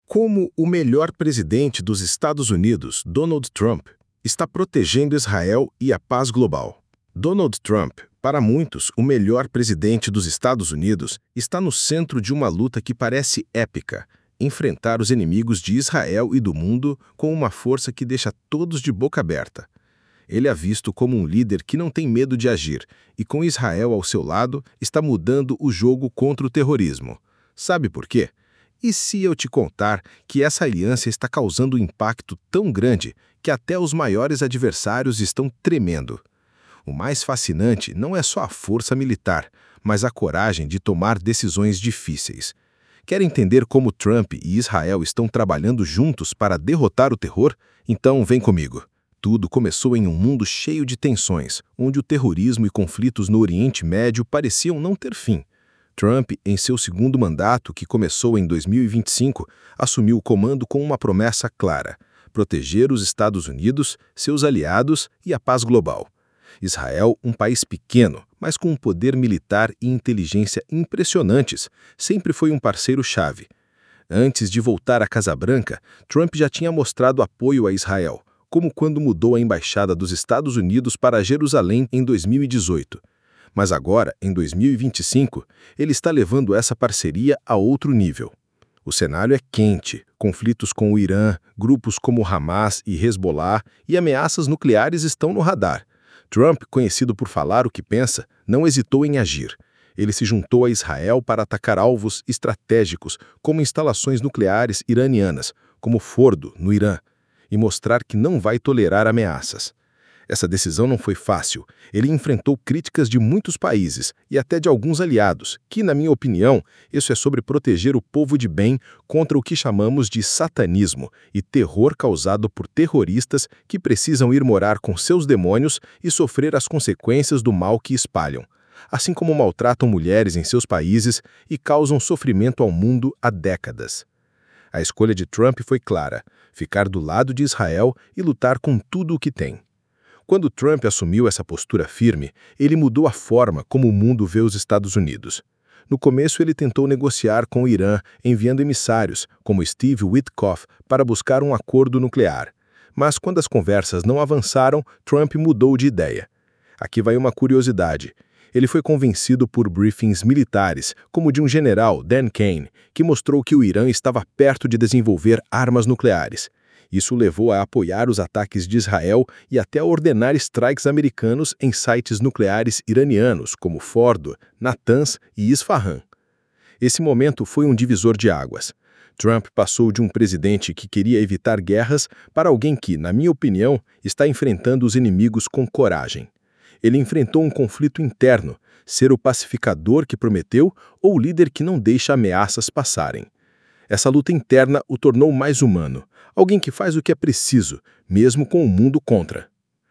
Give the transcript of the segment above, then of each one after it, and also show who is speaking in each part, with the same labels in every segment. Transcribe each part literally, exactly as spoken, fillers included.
Speaker 1: Como o melhor presidente dos Estados Unidos, Donald Trump, está protegendo Israel e a paz global. Donald Trump, para muitos, o melhor presidente dos Estados Unidos, está no centro de uma luta que parece épica: enfrentar os inimigos de Israel e do mundo com uma força que deixa todos de boca aberta. Ele é visto como um líder que não tem medo de agir e, com Israel ao seu lado, está mudando o jogo contra o terrorismo. Sabe por quê? E se eu te contar que essa aliança está causando um impacto tão grande que até os maiores adversários estão tremendo? O mais fascinante não é só a força militar, mas a coragem de tomar decisões difíceis. Quer entender como Trump e Israel estão trabalhando juntos para derrotar o terror? Então vem comigo. Tudo começou em um mundo cheio de tensões, onde o terrorismo e conflitos no Oriente Médio pareciam não ter fim. Trump, em seu segundo mandato, que começou em dois mil e vinte e cinco, assumiu o comando com uma promessa clara: proteger os Estados Unidos, seus aliados e a paz global. Israel, um país pequeno, mas com um poder militar e inteligência impressionantes, sempre foi um parceiro-chave. Antes de voltar à Casa Branca, Trump já tinha mostrado apoio a Israel, como quando mudou a embaixada dos Estados Unidos para Jerusalém em dois mil e dezoito. Mas agora, em dois mil e vinte e cinco, ele está levando essa parceria a outro nível. O cenário é quente: conflitos com o Irã, grupos como Hamas e Hezbollah e ameaças nucleares estão no radar. Trump, conhecido por falar o que pensa, não hesitou em agir. Ele se juntou a Israel para atacar alvos estratégicos, como instalações nucleares iranianas, como Fordo, no Irã, e mostrar que não vai tolerar ameaças. Essa decisão não foi fácil. Ele enfrentou críticas de muitos países e até de alguns aliados, que, na minha opinião, isso é sobre proteger o povo de bem contra o que chamamos de satanismo e terror causado por terroristas que precisam ir morar com seus demônios e sofrer as consequências do mal que espalham, assim como maltratam mulheres em seus países e causam sofrimento ao mundo há décadas. A escolha de Trump foi clara: ficar do lado de Israel e lutar com tudo o que tem. Quando Trump assumiu essa postura firme, ele mudou a forma como o mundo vê os Estados Unidos. No começo, ele tentou negociar com o Irã, enviando emissários, como Steve Witkoff, para buscar um acordo nuclear. Mas quando as conversas não avançaram, Trump mudou de ideia. Aqui vai uma curiosidade. Ele foi convencido por briefings militares, como o de um general, Dan Kane, que mostrou que o Irã estava perto de desenvolver armas nucleares. Isso levou a apoiar os ataques de Israel e até a ordenar strikes americanos em sites nucleares iranianos, como Fordo, Natanz e Isfahan. Esse momento foi um divisor de águas. Trump passou de um presidente que queria evitar guerras para alguém que, na minha opinião, está enfrentando os inimigos com coragem. Ele enfrentou um conflito interno: ser o pacificador que prometeu ou o líder que não deixa ameaças passarem. Essa luta interna o tornou mais humano, alguém que faz o que é preciso, mesmo com o mundo contra.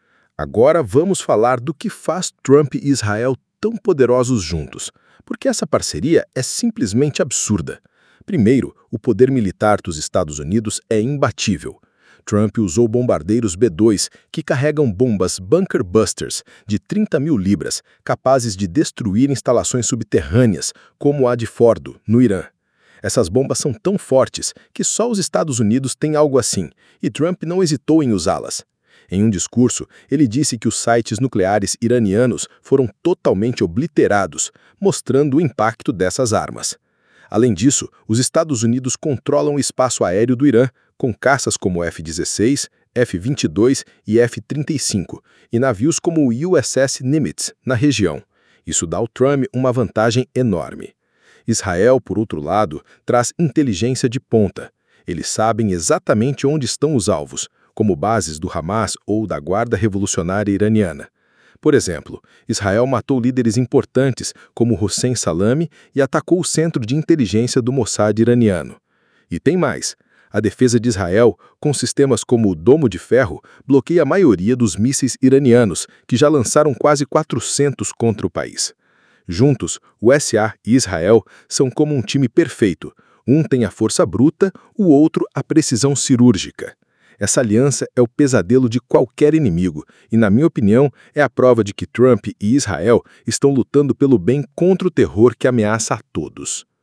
Speaker 1: Agora vamos falar do que faz Trump e Israel tão poderosos juntos, porque essa parceria é simplesmente absurda. Primeiro, o poder militar dos Estados Unidos é imbatível. Trump usou bombardeiros B dois, que carregam bombas Bunker Busters de trinta mil libras, capazes de destruir instalações subterrâneas, como a de Fordo, no Irã. Essas bombas são tão fortes que só os Estados Unidos têm algo assim, e Trump não hesitou em usá-las. Em um discurso, ele disse que os sites nucleares iranianos foram totalmente obliterados, mostrando o impacto dessas armas. Além disso, os Estados Unidos controlam o espaço aéreo do Irã, com caças como F dezesseis, F vinte e dois e F trinta e cinco, e navios como o U S S Nimitz, na região. Isso dá ao Trump uma vantagem enorme. Israel, por outro lado, traz inteligência de ponta. Eles sabem exatamente onde estão os alvos, como bases do Hamas ou da Guarda Revolucionária Iraniana. Por exemplo, Israel matou líderes importantes, como Hossein Salami, e atacou o centro de inteligência do Mossad iraniano. E tem mais: a defesa de Israel, com sistemas como o Domo de Ferro, bloqueia a maioria dos mísseis iranianos, que já lançaram quase quatrocentos contra o país. Juntos, o U S A e Israel são como um time perfeito. Um tem a força bruta, o outro a precisão cirúrgica. Essa aliança é o pesadelo de qualquer inimigo e, na minha opinião, é a prova de que Trump e Israel estão lutando pelo bem contra o terror que ameaça a todos.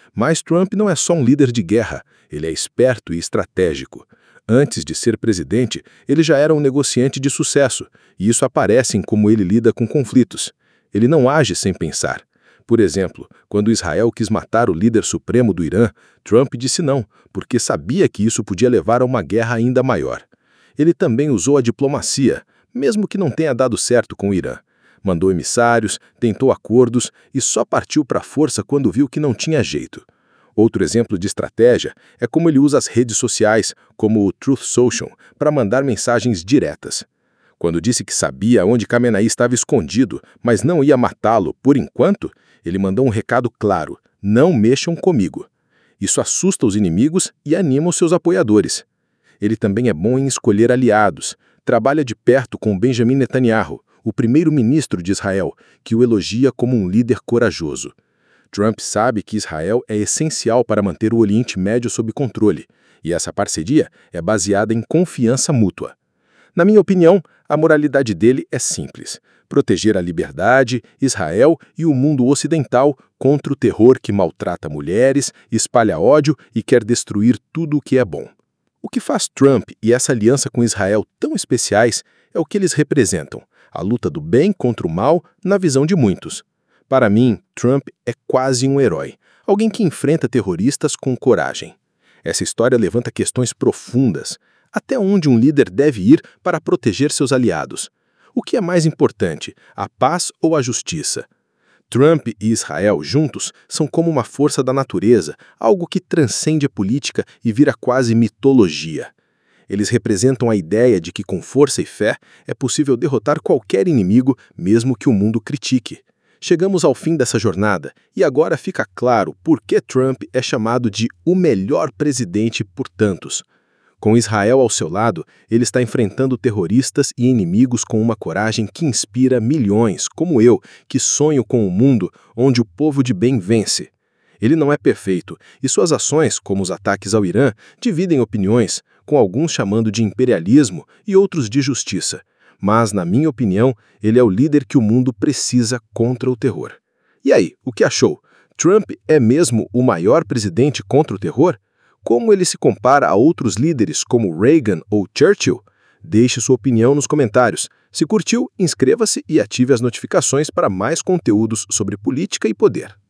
Speaker 1: Mas Trump não é só um líder de guerra, ele é esperto e estratégico. Antes de ser presidente, ele já era um negociante de sucesso, e isso aparece em como ele lida com conflitos. Ele não age sem pensar. Por exemplo, quando Israel quis matar o líder supremo do Irã, Trump disse não, porque sabia que isso podia levar a uma guerra ainda maior. Ele também usou a diplomacia, mesmo que não tenha dado certo com o Irã. Mandou emissários, tentou acordos e só partiu para a força quando viu que não tinha jeito. Outro exemplo de estratégia é como ele usa as redes sociais, como o Truth Social, para mandar mensagens diretas. Quando disse que sabia onde Khamenei estava escondido, mas não ia matá-lo por enquanto, ele mandou um recado claro: não mexam comigo. Isso assusta os inimigos e anima os seus apoiadores. Ele também é bom em escolher aliados. Trabalha de perto com Benjamin Netanyahu, o primeiro-ministro de Israel, que o elogia como um líder corajoso. Trump sabe que Israel é essencial para manter o Oriente Médio sob controle, e essa parceria é baseada em confiança mútua. Na minha opinião, a moralidade dele é simples: proteger a liberdade, Israel e o mundo ocidental contra o terror que maltrata mulheres, espalha ódio e quer destruir tudo o que é bom. O que faz Trump e essa aliança com Israel tão especiais é o que eles representam: a luta do bem contra o mal na visão de muitos. Para mim, Trump é quase um herói, alguém que enfrenta terroristas com coragem. Essa história levanta questões profundas. Até onde um líder deve ir para proteger seus aliados? O que é mais importante, a paz ou a justiça? Trump e Israel juntos são como uma força da natureza, algo que transcende a política e vira quase mitologia. Eles representam a ideia de que com força e fé é possível derrotar qualquer inimigo, mesmo que o mundo critique. Chegamos ao fim dessa jornada e agora fica claro por que Trump é chamado de o melhor presidente por tantos. Com Israel ao seu lado, ele está enfrentando terroristas e inimigos com uma coragem que inspira milhões, como eu, que sonho com um mundo onde o povo de bem vence. Ele não é perfeito, e suas ações, como os ataques ao Irã, dividem opiniões, com alguns chamando de imperialismo e outros de justiça. Mas, na minha opinião, ele é o líder que o mundo precisa contra o terror. E aí, o que achou? Trump é mesmo o maior presidente contra o terror? Como ele se compara a outros líderes como Reagan ou Churchill? Deixe sua opinião nos comentários. Se curtiu, inscreva-se e ative as notificações para mais conteúdos sobre política e poder.